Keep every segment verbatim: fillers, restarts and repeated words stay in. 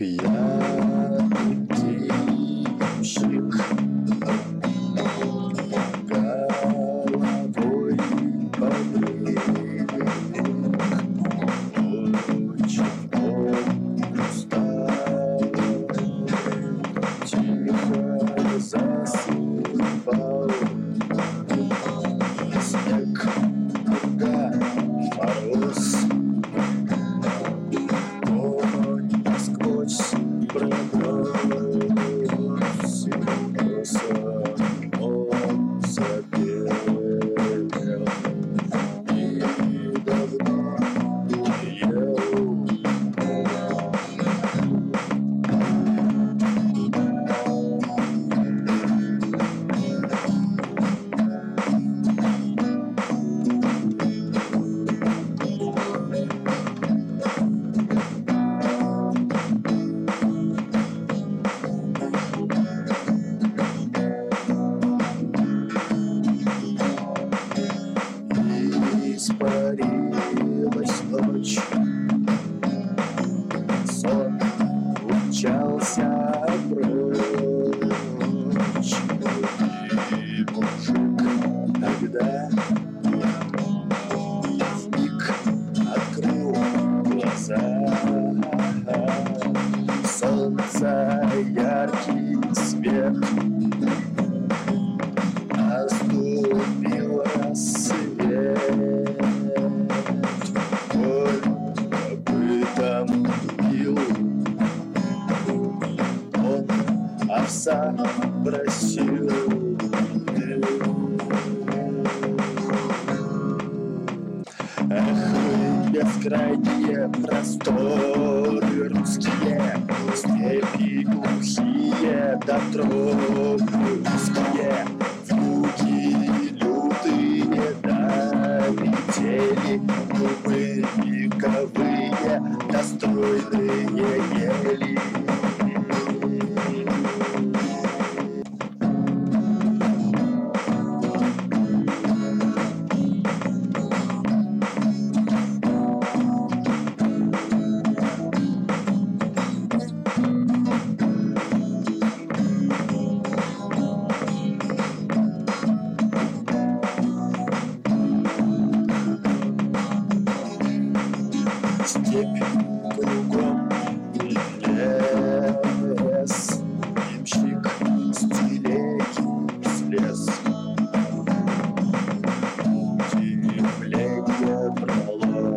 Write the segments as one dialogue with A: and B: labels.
A: Пьяный птичек головой побрили. Очень он устал, тихо засыпал. Снег, пурга, мороз, огонь насквозь проносится. Он запел и давно не ел. Испарилась ночь, сон умчался прочь. И мужик тогда вмиг открыл глаза. Солнца яркий свет, наступил рассвет. Боль копытом бил, он овса просил. Эх вы, бескрайние просторы русские, степи глухие, да тропы узкие, вьюги лютые, да метели, дубы вековые, да стройные ели. Степь кругом и лес, ямщик с телеги слез. Удивление брало,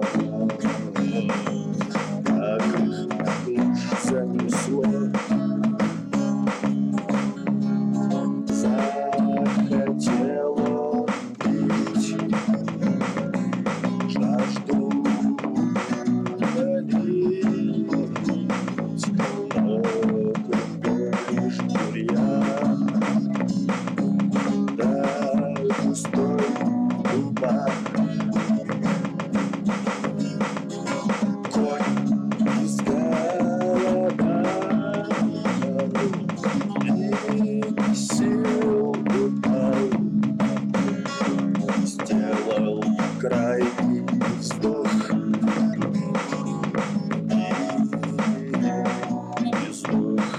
A: как их глушь занесло. Захотел он пить, жажду сделал крайний вздох и издох.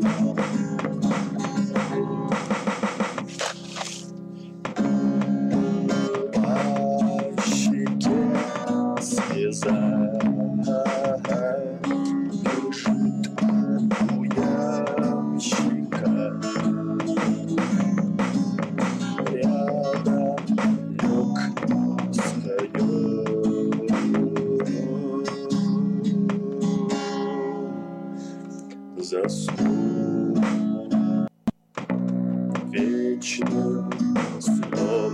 A: По щеке слеза бежит у ямщика. Рядом лег с конем, заснул вечным сном.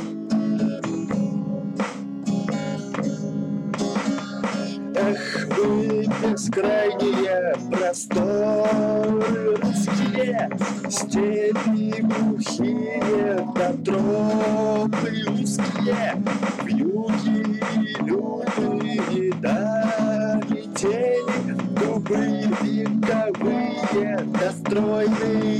A: Эх вы, бескрайние просторы русские, степи глухие, да тропы узкие, вьюги лютые, да метели, дубы вековые, да стройные